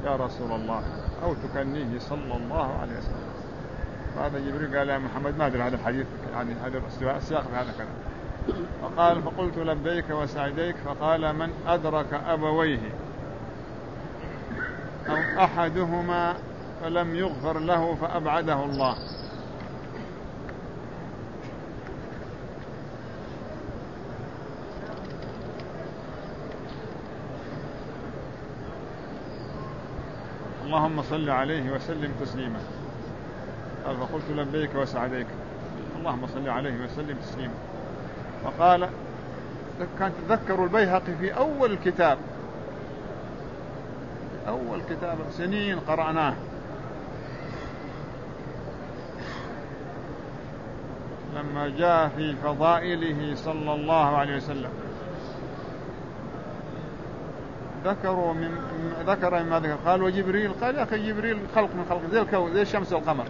يا رسول الله أو تكنيه صلى الله عليه وسلم. فهذا جبريل قال يا محمد ما أدري هذا الحديث يعني هذا السياق في هذا كذا. فقال فقلت لبيك وسعديك. فقال من أدرك أبويه أو أحدهما فلم يغفر له فأبعده الله. اللهم صل عليه وسلم تسليما. قال فقلت لبيك وسعديك. اللهم صل عليه وسلم تسليما. وقال كان تذكروا البيهقي في أول كتاب سنين قرأناه لما جاء في فضائله صلى الله عليه وسلم ذكر مما ذكر. قال وجبريل قال يا أخي جبريل خلق من خلق زي الكون زي الشمس والقمر.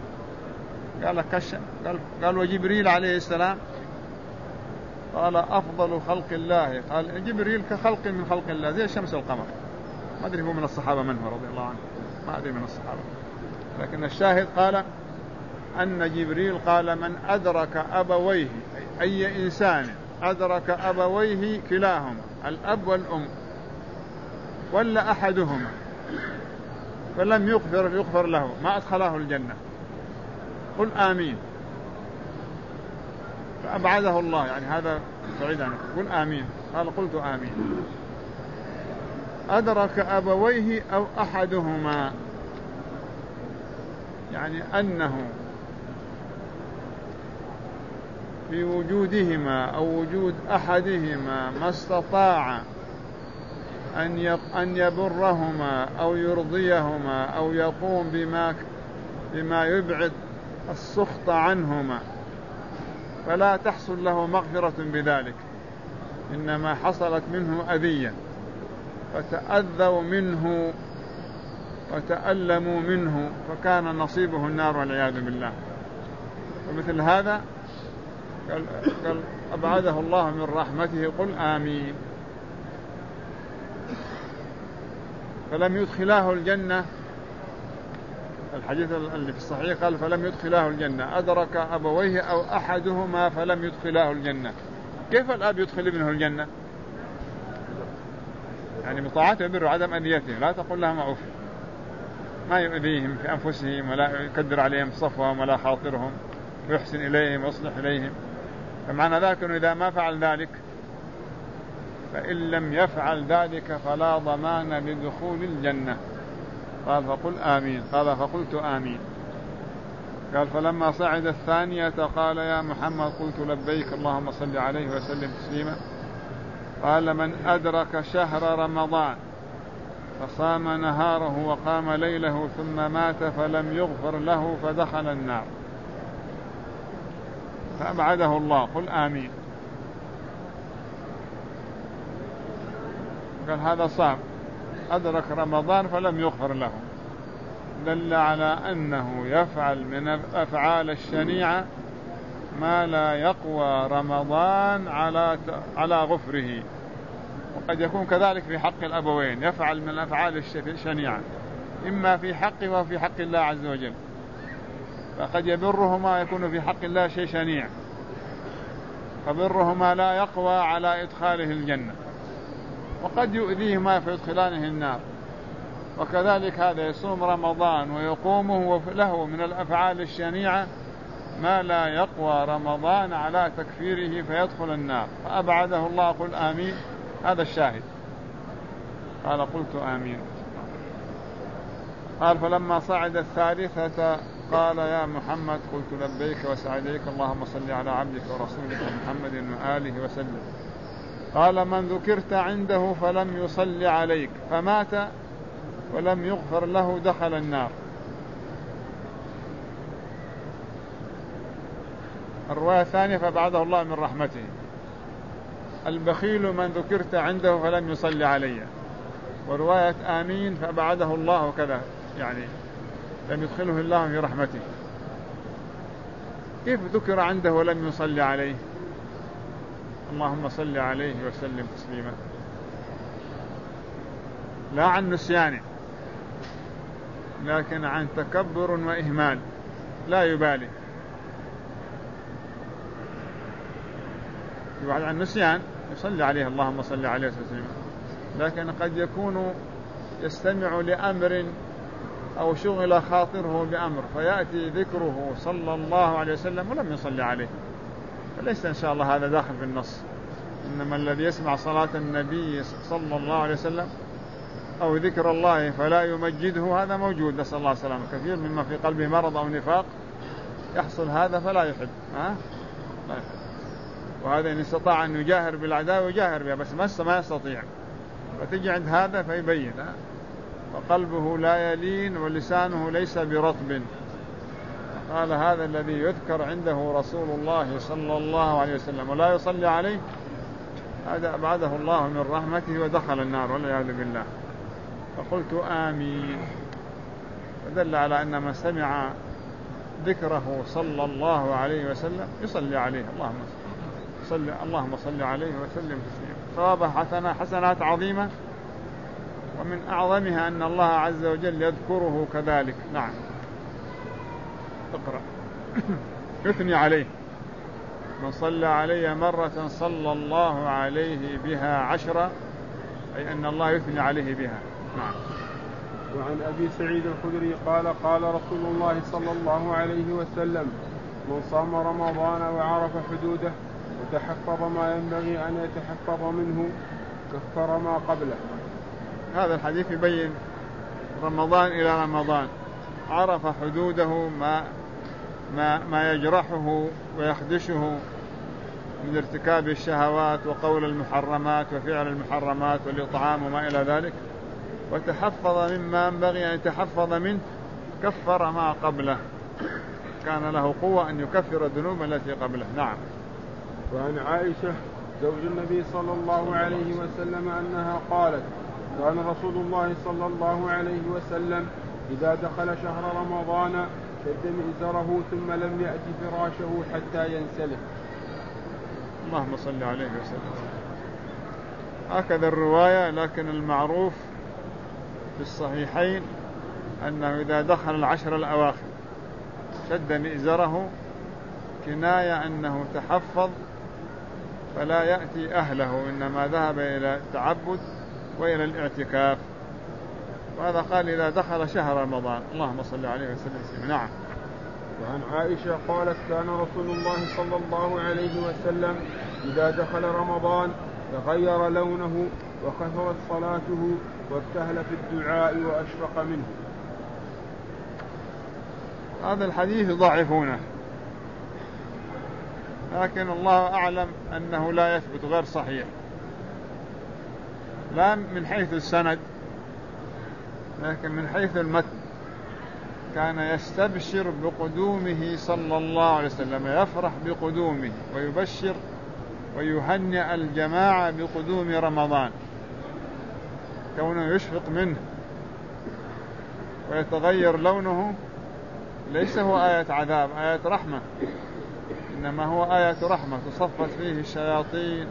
قال وجبريل عليه السلام قال أفضل خلق الله. قال جبريل كخلق من خلق الله زي الشمس والقمر. ما أدري هو من الصحابة من هو رضي الله عنه ما أدري من الصحابة. لكن الشاهد قال أن جبريل قال من أدرك أبويه أي إنسان أدرك أبويه كلاهما الأب والأم ولا أحدهما فلم يغفر له ما أدخله الجنة قل آمين. فأبعده الله يعني هذا بعيد عنه. قل آمين. قال قلت آمين. أدرك أبويه أو أحدهما يعني أنه في وجودهما أو وجود أحدهما ما استطاع أن يبرهما أو يرضيهما أو يقوم بما يبعد السخط عنهما فلا تحصل له مغفرة بذلك. إنما حصلت منه أذية فتأذوا منه وتألموا منه فكان نصيبه النار والعياذ بالله. ومثل هذا قال أبعده الله من رحمته قل آمين. فلم يدخلاه الجنة. الحديث اللي في الصحيح قال فلم يدخلاه الجنة. أدرك أبويه أو أحدهما فلم يدخلاه الجنة. كيف الأب يدخل ابنه الجنة؟ يعني بطاعته وبره عدم أذيته. لا تقول لهم أوف ما يؤذيهم في أنفسهم ولا يكدر عليهم صفوهم ولا خاطرهم ويحسن إليهم ويصلح إليهم. فمعنى ذلك أنه إذا ما فعل ذلك فإن لم يفعل ذلك فلا ضمان لدخول الجنة. قال فقل آمين. قال فقلت آمين. قال فلما صعد الثانية قال يا محمد قلت لبيك اللهم صل عليه وسلم تسليما. قال من أدرك شهر رمضان فصام نهاره وقام ليله ثم مات فلم يغفر له فدخل النار فأبعده الله قل آمين. قال هذا صام أدرك رمضان فلم يغفر له دل على أنه يفعل من الأفعال الشنيعة ما لا يقوى رمضان على غفره. وقد يكون كذلك في حق الأبوين يفعل من الأفعال الشنيعة إما في حقه وفي حق الله عز وجل. فقد يبرهما يكون في حق الله شيء شنيع فبرهما لا يقوى على إدخاله الجنة. وقد يؤذيهما فيدخلانه النار. وكذلك هذا يصوم رمضان ويقومه له من الأفعال الشنيعة ما لا يقوى رمضان على تكفيره فيدخل النار فأبعده الله قل آمين. هذا الشاهد. قال قلت آمين. قال فلما صعد الثالثة قال يا محمد قلت لبيك وسعديك اللهم صل على عبدك ورسولك محمد وآله وسلم. قال من ذكرت عنده فلم يصل عليك فمات ولم يغفر له دخل النار. الرواية الثانية فبعده الله من رحمته. البخيل من ذكرت عنده فلم يصل علي. ورواية آمين فبعده الله كذا يعني لم يدخله الله في رحمته. كيف ذكر عنده ولم يصل عليه؟ اللهم صل عليه وسلم تسليما. لا عن نسيانه لكن عن تكبر وإهمال لا يبالي. واحد عن نسيان يصلي عليه اللهم صل عليه وسلم، لكن قد يكون يستمع لأمر أو شغل خاطره بأمر فيأتي ذكره صلى الله عليه وسلم ولم يصلي عليه، فليس إن شاء الله هذا داخل في النص. إنما الذي يسمع صلاة النبي صلى الله عليه وسلم أو ذكر الله فلا يمجده هذا موجود، نسأل الله السلامة. كثير مما في قلبه مرض أو نفاق يحصل هذا فلا يحب لا يحب. وهذا إن استطاع أن يجاهر بالعداوة يجاهر بها، بس ما يستطيع، فتجي عند هذا فيبين فقلبه لا يلين ولسانه ليس برطب. قال هذا الذي يذكر عنده رسول الله صلى الله عليه وسلم ولا يصلي عليه هذا أبعده الله من رحمته ودخل النار والعياذ بالله. فقلت آمين، فدل على أن من سمع ذكره صلى الله عليه وسلم يصلي عليه. اللهم صل عليه وسلم تسليما. ثوابه حسنات عظيمة، ومن أعظمها أن الله عز وجل يذكره كذلك. نعم اقرأ. يثني عليه من صلى علي مرة صلى الله عليه بها 10، أي أن الله يثني عليه بها. نعم. وعن أبي سعيد الخدري قال قال رسول الله صلى الله عليه وسلم من صام رمضان وعرف حدوده وتحفظ ما ينبغي أن يتحفظ منه كفر ما قبله. هذا الحديث يبين رمضان إلى رمضان، عرف حدوده ما يجرحه ويخدشه من ارتكاب الشهوات وقول المحرمات وفعل المحرمات والإطعام وما إلى ذلك، وتحفظ مما ينبغي أن يتحفظ منه كفر ما قبله، كان له قوة أن يكفر الذنوب التي قبله. نعم. وعن عائشة زوج النبي صلى الله عليه وسلم أنها قالت كان رسول الله صلى الله عليه وسلم إذا دخل شهر رمضان شد مئزره ثم لم يأتي فراشه حتى ينسلخ. اللهم صل عليه وسلم. هكذا الرواية، لكن المعروف في الصحيحين أنه إذا دخل العشر الأواخر شد مئزره، كناية أنه تحفظ فلا يأتي أهله، إنما ذهب إلى التعبد وإلى الاعتكاف. وهذا قال إذا دخل شهر رمضان. اللهم صل عليه وسلم. نعم. وعن عائشة قالت كان رسول الله صلى الله عليه وسلم إذا دخل رمضان تغير لونه وكثرت صلاته وابتهل في الدعاء وأشفق منه. هذا الحديث ضعفونه، لكن الله أعلم أنه لا يثبت، غير صحيح، لا من حيث السند لكن من حيث المتن. كان يستبشر بقدومه صلى الله عليه وسلم، يفرح بقدومه ويبشر ويهنئ الجماعة بقدوم رمضان، كونه يشفق منه ويتغير لونه. ليس هو آية عذاب، آية رحمة، إنما هو آية رحمة تصفت فيه الشياطين،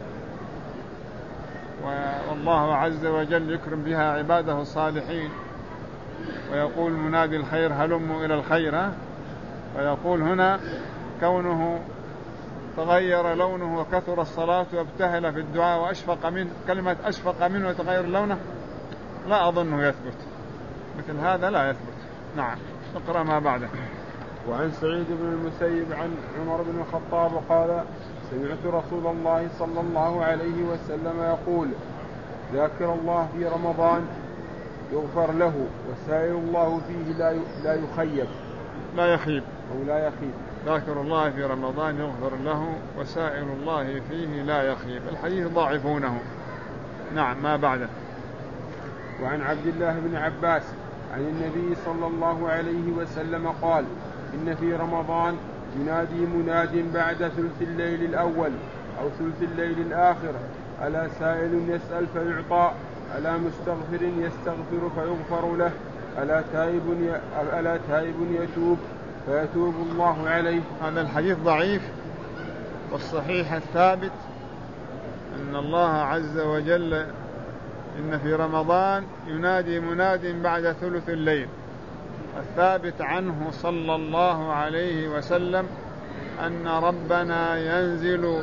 والله عز وجل يكرم بها عباده الصالحين، ويقول منادي الخير هلموا إلى الخير. ويقول هنا كونه تغير لونه وكثر الصلاة وابتهل في الدعاء وأشفق منه، كلمة أشفق منه وتغير لونه لا أظنه يثبت، مثل هذا لا يثبت. نعم. اقرأ ما بعده. وعن سعيد بن المسيب عن عمر بن الخطاب قال سمعت رسول الله صلى الله عليه وسلم يقول ذاكر الله في رمضان يغفر له وسائر الله فيه لا يخيب لا يخيب أو لا يخيب. ذاكر الله في رمضان يغفر له وسائر الله فيه لا يخيب. الحديث ضاعفونه. نعم. ما بعده. وعن عبد الله بن عباس عن النبي صلى الله عليه وسلم قال إن في رمضان ينادي مناد بعد ثلث الليل الأول أو ثلث الليل الآخر ألا سائل يسأل فيعطى، ألا مستغفر يستغفر فيغفر له، ألا تائب يتوب فيتوب الله عليه. هذا الحديث ضعيف، والصحيح الثابت أن الله عز وجل إن في رمضان ينادي مناد بعد ثلث الليل، الثابت عنه صلى الله عليه وسلم أن ربنا ينزل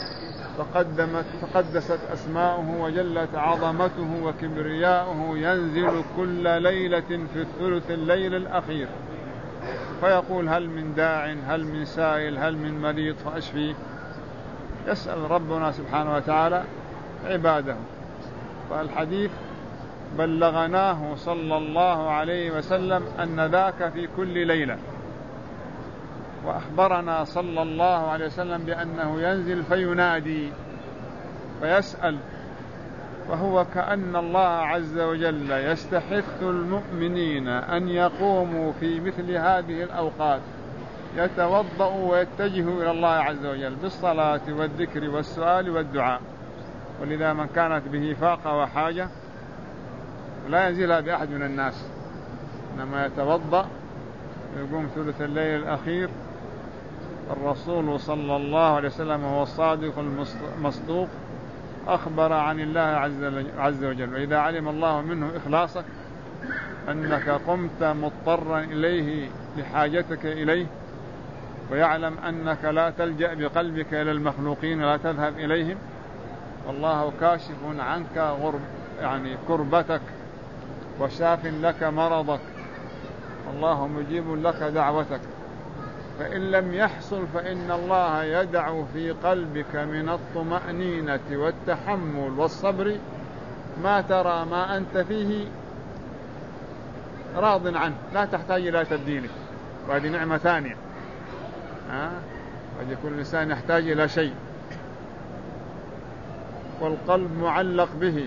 تقدست أسماؤه وجلت عظمته وكبرياؤه، ينزل كل ليلة في الثلث الليل الأخير فيقول هل من داع، هل من سائل، هل من مريض فأشفيه. يسأل ربنا سبحانه وتعالى عباده. فالحديث بلغناه صلى الله عليه وسلم أن ذاك في كل ليلة، وأخبرنا صلى الله عليه وسلم بأنه ينزل فينادي فيسأل، فهو كأن الله عز وجل يستحث المؤمنين أن يقوموا في مثل هذه الأوقات يتوضأوا ويتجهوا إلى الله عز وجل بالصلاة والذكر والسؤال والدعاء. ولذا من كانت به فاقة وحاجة لا ينزلها بأحد من الناس، إنما يتوضأ ويقوم ثلث الليل الأخير. الرسول صلى الله عليه وسلم هو الصادق المصدوق أخبر عن الله عز وجل، وإذا علم الله منه إخلاصك أنك قمت مضطرا إليه لحاجتك إليه، ويعلم أنك لا تلجأ بقلبك إلى المخلوقين ولا تذهب إليهم، والله كاشف عنك كربتك وشاف لك مرضك، الله مجيب لك دعوتك. فإن لم يحصل فإن الله يدع في قلبك من الطمأنينة والتحمل والصبر ما ترى ما أنت فيه راض عنه، لا تحتاج إلى تبديله. وهذه نعمة ثانية. قد يكون الإنسان يحتاج إلى شيء والقلب معلق به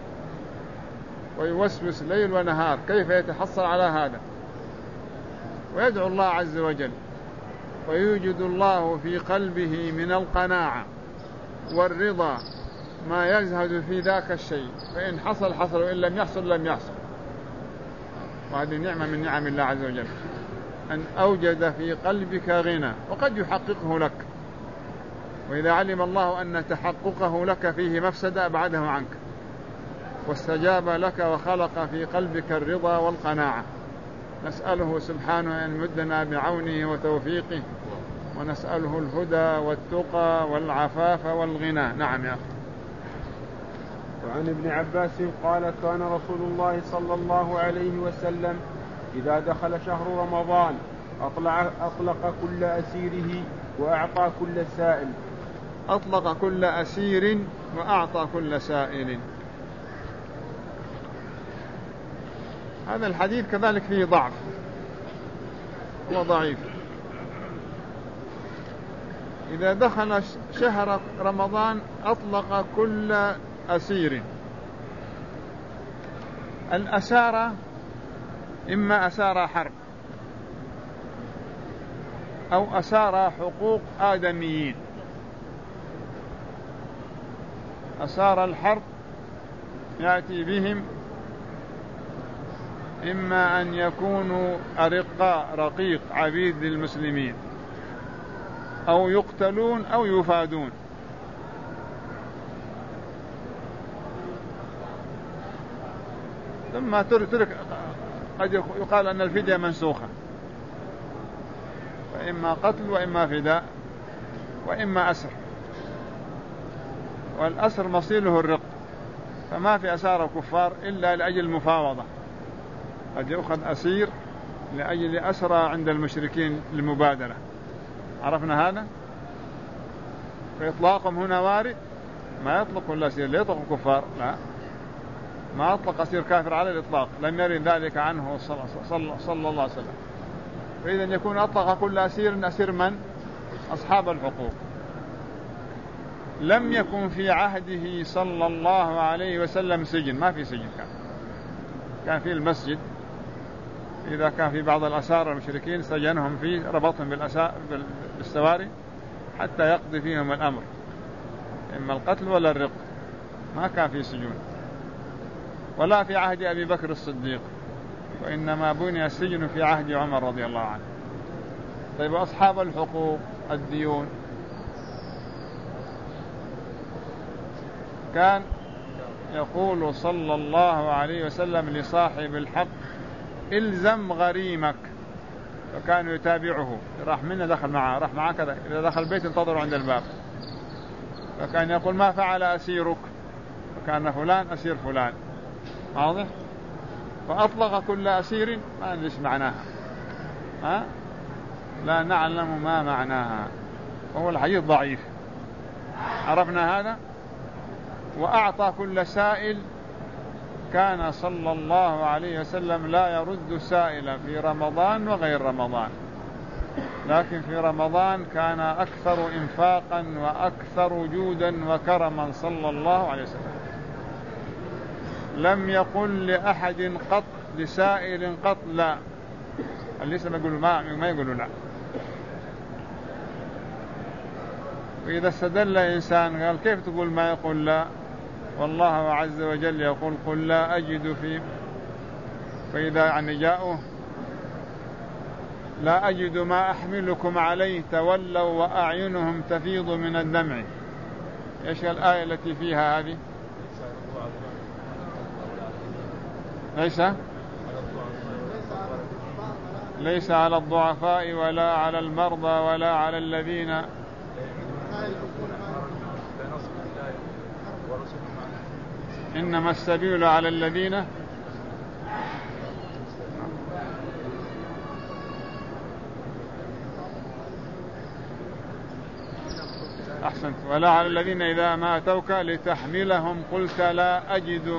ويوسوس ليل ونهار كيف يتحصل على هذا، ويدعو الله عز وجل، ويوجد الله في قلبه من القناعة والرضا ما يزهد في ذاك الشيء، فإن حصل حصل وإن لم يحصل لم يحصل. وهذه نعمة من نعم الله عز وجل، أن أوجد في قلبك غنى، وقد يحققه لك، وإذا علم الله أن تحققه لك فيه مفسدة أبعده عنك، واستجاب لك وخلق في قلبك الرضا والقناعة. نسأله سبحانه أن يمدنا بعونه وتوفيقه، ونسأله الهدى والتقى والعفاف والغنى. نعم يا أخي. وعن ابن عباس قال كان رسول الله صلى الله عليه وسلم إذا دخل شهر رمضان أطلق كل أسيره وأعطى كل سائل. أطلق كل أسير وأعطى كل سائل. هذا الحديث كذلك فيه ضعف، هو ضعيف. إذا دخل شهر رمضان أطلق كل أسير. الأسارة إما أسارة حرب أو أسارة حقوق آدميين. أسارة الحرب يأتي بهم إما أن يكونوا أرقاء رقيق عبيد للمسلمين، أو يقتلون أو يفادون. ثم ترك قد يقال أن الفدية منسوخة، وإما قتل وإما فداء وإما أسر، والأسر مصيله الرق، فما في أسار الكفار إلا لأجل المفاوضة. قد يأخذ أسير لأجل أسرى عند المشركين للمبادرة، عرفنا هذا. فإطلاقهم هنا وارد، ما يطلق كل أسير، لا يطلق الكفار، لا، ما أطلق أسير كافر على الإطلاق، لم يرد ذلك عنه صلى الله عليه وسلم. فإذا يكون أطلق كل أسير، أسير من؟ أصحاب الحقوق. لم يكن في عهده صلى الله عليه وسلم سجن، ما في سجن، كان في المسجد. إذا كان في بعض الأسارى المشركين سجنهم فيه، ربطهم بالسواري حتى يقضي فيهم الأمر، إما القتل ولا الرق. ما كان في سجون، ولا في عهد أبي بكر الصديق، وإنما بني السجن في عهد عمر رضي الله عنه. طيب أصحاب الحقوق الديون، كان يقول صلى الله عليه وسلم لصاحب الحق إلزم غريمك، فكانوا يتابعه، راح منا دخل معه، راح معه كذا، إذا دخل البيت انتظروا عند الباب، فكان يقول ما فعل أسيرك، فكان فلان أسير فلان. واضح؟ فأطلق كل أسير، ما ندري معناها، لا نعلم ما معناها، وهو الحديث ضعيف. عرفنا هذا. وأعطى كل سائل، كان صلى الله عليه وسلم لا يرد سائلا في رمضان وغير رمضان، لكن في رمضان كان أكثر إنفاقا وأكثر جودا وكرما صلى الله عليه وسلم. لم يقل لأحد قط لسائل قط لا، ليس ما يقولوا لا. وإذا استدل إنسان قال كيف تقول ما يقول لا، والله عز وجل يقول قل لا أجد في، فإذا يعني جاءوا لا أجد ما أحملكم عليه تولوا وأعينهم تفيض من الدمع. إيش الآية التي فيها هذه؟ ليس على الضعفاء ولا على المرضى ولا على الذين، إنما السبيل على الذين، أحسنت، ولا على الذين إذا ما أتوك لتحملهم قلت لا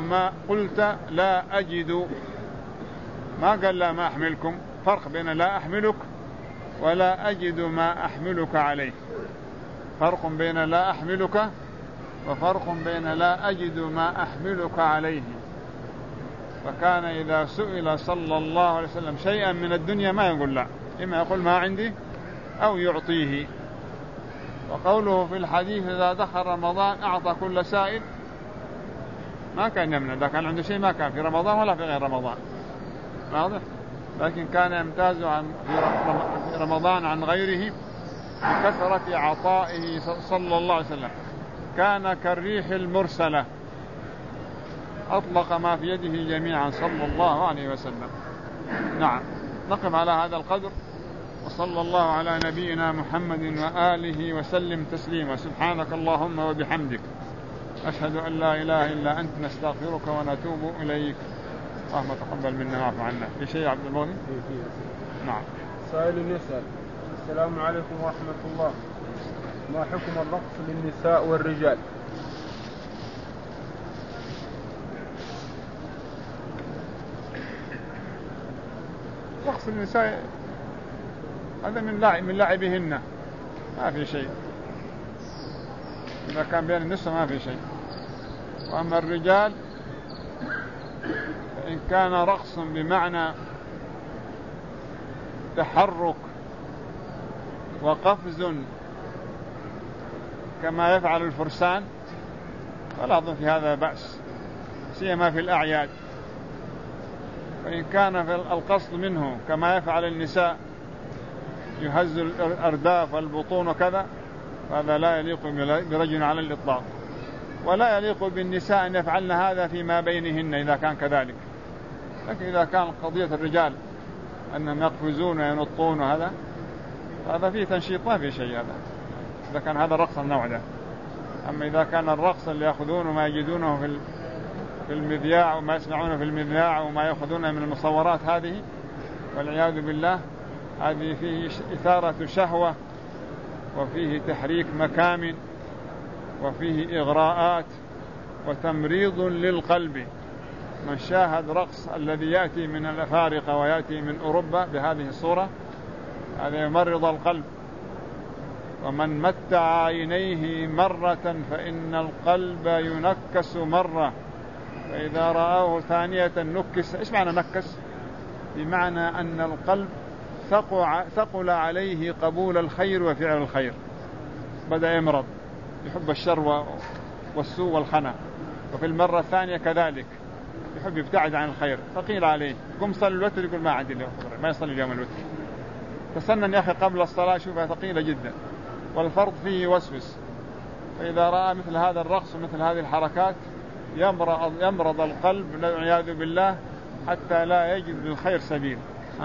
أجد، ما قال لا ما أحملكم. فرق بين لا أحملك ولا أجد ما أحملك عليه، فرق بين لا أحملك وفرق بين لا أجد ما أحملك عليه. فكان إذا سئل صلى الله عليه وسلم شيئا من الدنيا ما يقول لا، إما يقول ما عندي أو يعطيه. وقوله في الحديث إذا دخل رمضان أعطى كل سائل، ما كان يمنع، إذا كان عنده شيء ما كان في رمضان ولا في غير رمضان، واضح؟ لكن كان يمتاز في رمضان عن غيره بكثرة عطائه صلى الله عليه وسلم. كان كالريح المرسلة، أطلق ما في يده جميعا صلى الله عليه وسلم. نعم، نقف على هذا القدر، وصلى الله على نبينا محمد وآله وسلم تسليما. سبحانك اللهم وبحمدك، أشهد أن لا إله إلا أنت، نستغفرك ونتوب إليك. اللهم تقبل منا واعف عنا. في شيء عبد المغني؟ نعم. سائل يسأل: السلام عليكم ورحمة الله، ما حكم الرقص للنساء والرجال؟ رقص النساء هذا من لعبهن، ما في شيء، إذا كان بين النساء ما في شيء. وأما الرجال فإن كان رقص بمعنى تحرك وقفز كما يفعل الفرسان فلا أظن في هذا بأس، سيما في الأعياد. وإن كان في القصد منه كما يفعل النساء، يهز الأرداف والبطون وكذا، فهذا لا يليق برجل على الإطلاق. ولا يليق بالنساء أن يفعلن هذا فيما بينهن إذا كان كذلك. لكن إذا كان قضية الرجال أنهم يقفزون وينطون هذا فيه تنشيط، ما فيه شيء هذا، إذا كان هذا الرقص النوع ده. أما إذا كان الرقص اللي يأخذونه ما يجدونه في المذياع وما يسمعونه في المذياع وما يأخذونه من المصورات، هذه والعياذ بالله، هذه فيه إثارة شهوة، وفيه تحريك مكامن، وفيه إغراءات وتمريض للقلب. من شاهد رقص الذي يأتي من الأفارقة ويأتي من أوروبا بهذه الصورة، هذا يمرض القلب. ومن متع عينيه مرة فإن القلب ينكس مرة، فإذا رآه ثانية نكس. إيش معنى نكس؟ بمعنى أن القلب ثقل عليه قبول الخير وفعل الخير، بدأ يمرض، يحب الشر والسوء والخنا. وفي المرة الثانية كذلك يحب يبتعد عن الخير، فقيل عليه قم صلي الوتر، يقول ما عندي اليوم، ما يصلي اليوم الوتر. تسنن يا أخي قبل الصلاة، شوفها ثقيلة جدا، والفرض فيه يوسوس. فإذا رأى مثل هذا الرقص ومثل هذه الحركات يمرض القلب والعياذ بالله، حتى لا يجد للخير سبيل.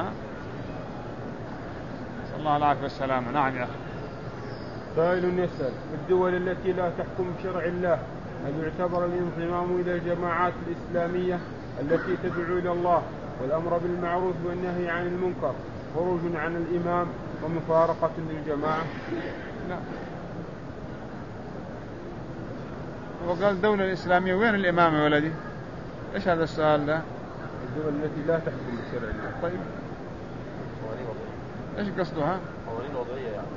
صلى الله العافية والسلامة. نعم يا أخي. سائل يسأل: في الدول التي لا تحكم بشرع الله هل يعتبر الانضمام إلى الجماعات الإسلامية التي تدعو إلى الله والأمر بالمعروف والنهي عن المنكر خروج عن الإمام ومفارقة للجماعة؟ لا. وقال الدولة الإسلامية وين الإمام يا ولدي؟ إيش هذا السؤال ده؟ الدول التي لا تحكم بشرع الله. طيب إيش قصدها؟ قوانين وضعية يعني.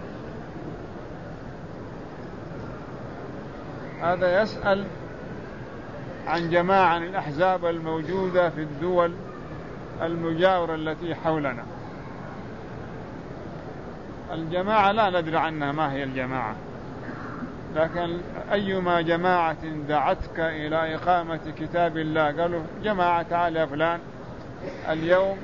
هذا يسأل عن جماعة الأحزاب الموجودة في الدول المجاورة التي حولنا. الجماعة لا ندري عنها ما هي الجماعة، لكن أيما جماعة دعتك إلى إقامة كتاب الله قالوا جماعة تعال يا فلان اليوم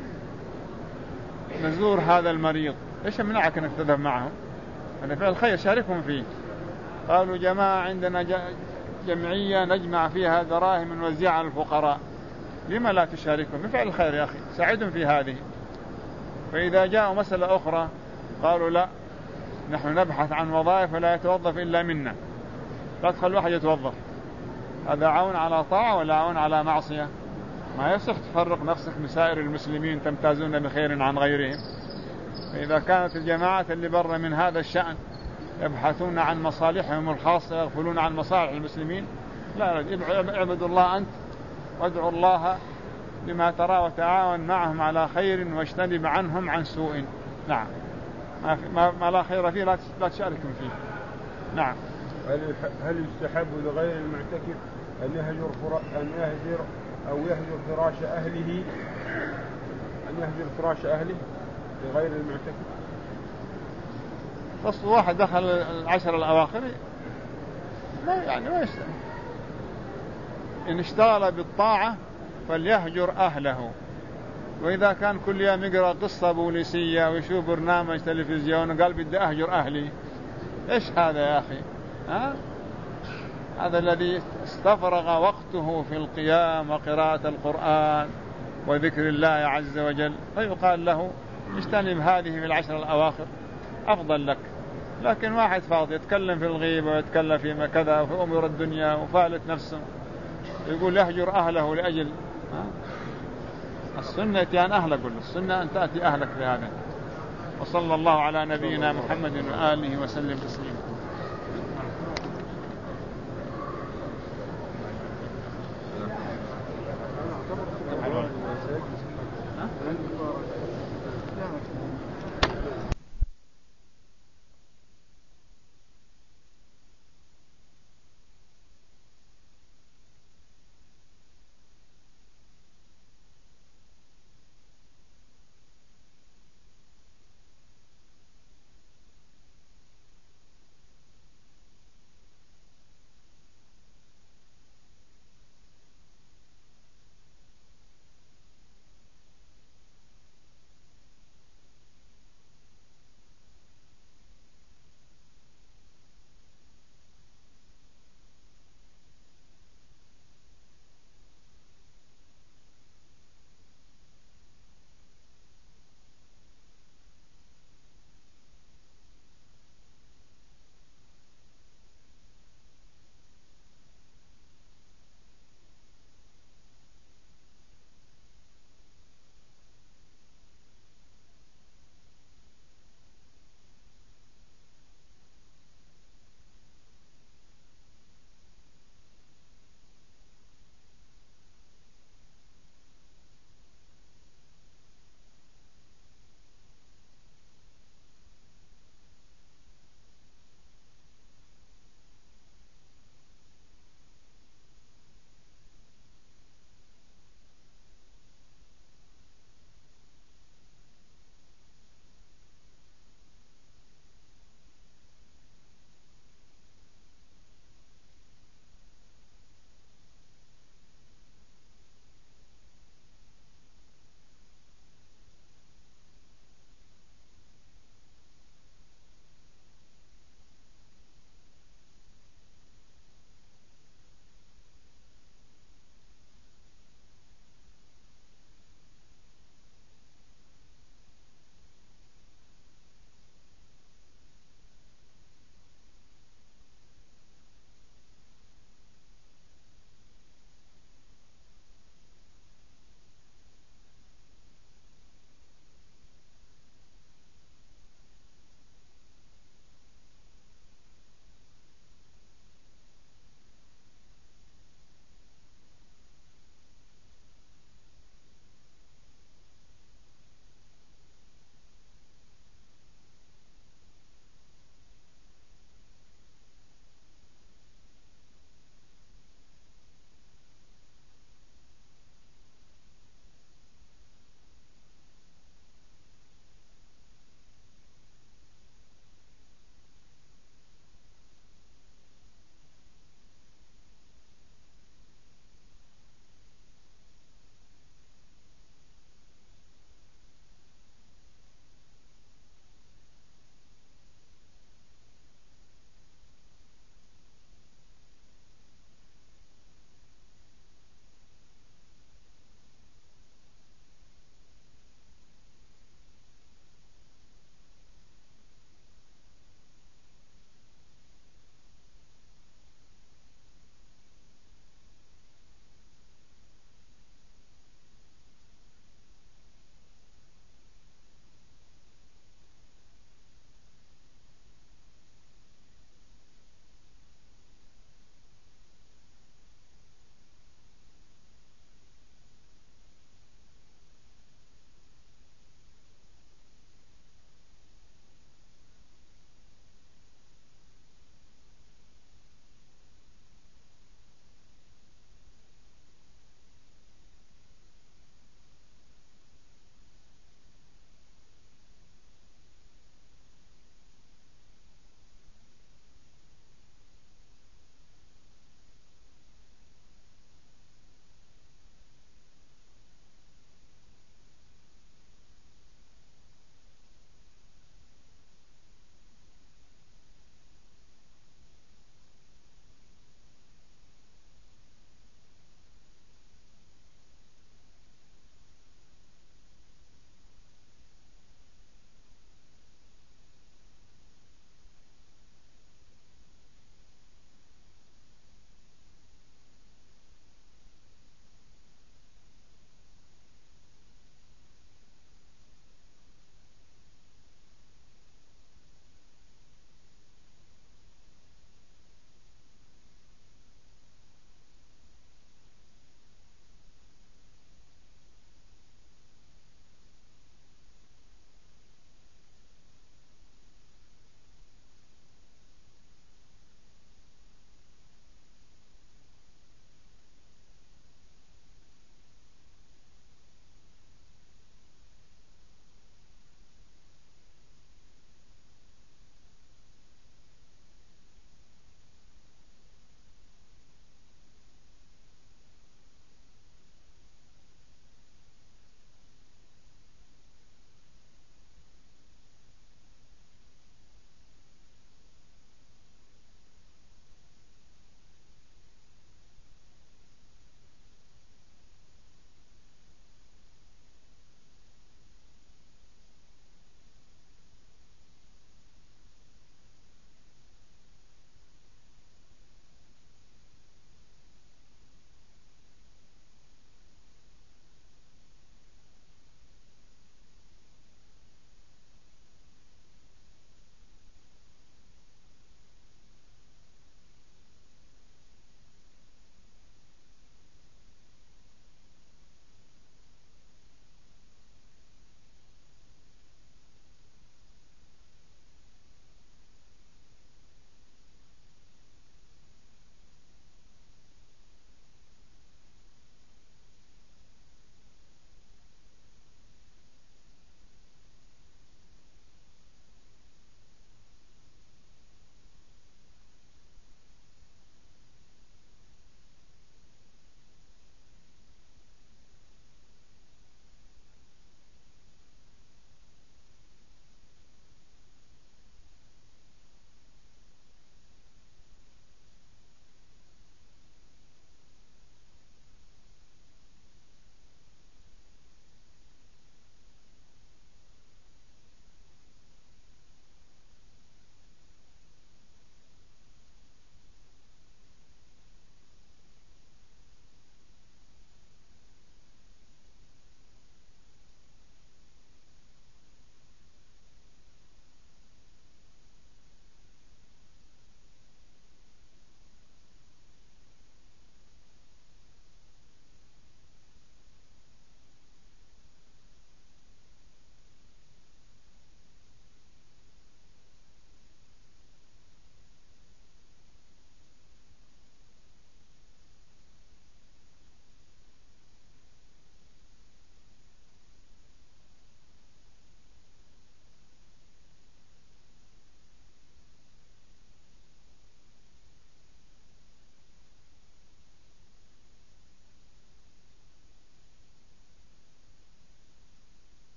نزور هذا المريض، إيش منعك أنك تذهب معهم؟ هذا فعل خير شاركهم فيه. قالوا جماعة عندنا جمعية نجمع فيها دراهم نوزعها على الفقراء، لما لا تشاركهم؟ من فعل الخير يا أخي، ساعدهم في هذه. فإذا جاءوا مسألة أخرى قالوا لا نحن نبحث عن وظائف ولا يتوظف إلا منا، لا تخلوا واحد يتوظف. هذا عون على طاعة ولا عون على معصية؟ ما يصح تفرق نفسك بسائر المسلمين تمتازون بخير عن غيرهم. فإذا كانت الجماعات اللي برا من هذا الشأن يبحثون عن مصالحهم الخاصة يغفلون عن مصالح المسلمين، لا، اعبدوا الله أنت وادعوا الله بما ترى وتعاون معهم على خير واجتنب عنهم عن سوء. نعم، ما لا خير فيه لا تشاركهم فيه. نعم. هل يستحب لغير المعتكف أن يهجر فراش أهله لغير المعتكف؟ فصل واحد دخل العشر الأواخر ما يستحب. إن اشتغل بالطاعة فليهجر أهله، وإذا كان كل يوم يقرأ قصة بوليسية ويشوف برنامج تلفزيون قال بدي أهجر أهلي، إيش هذا يا أخي؟ هذا الذي استفرغ وقته في القيام وقراءة القرآن وذكر الله عز وجل، فيقال له اجتنب هذه في العشر الأواخر أفضل لك. لكن واحد فاضي يتكلم في الغيبة ويتكلم في كذا وفي أمور الدنيا وفالت نفسه يقول يهجر أهله لأجل السنة يتيان أهلك، قل السنة أن تأتي أهلك في هذا. وصلى الله على نبينا محمد وآله وسلم تسليما.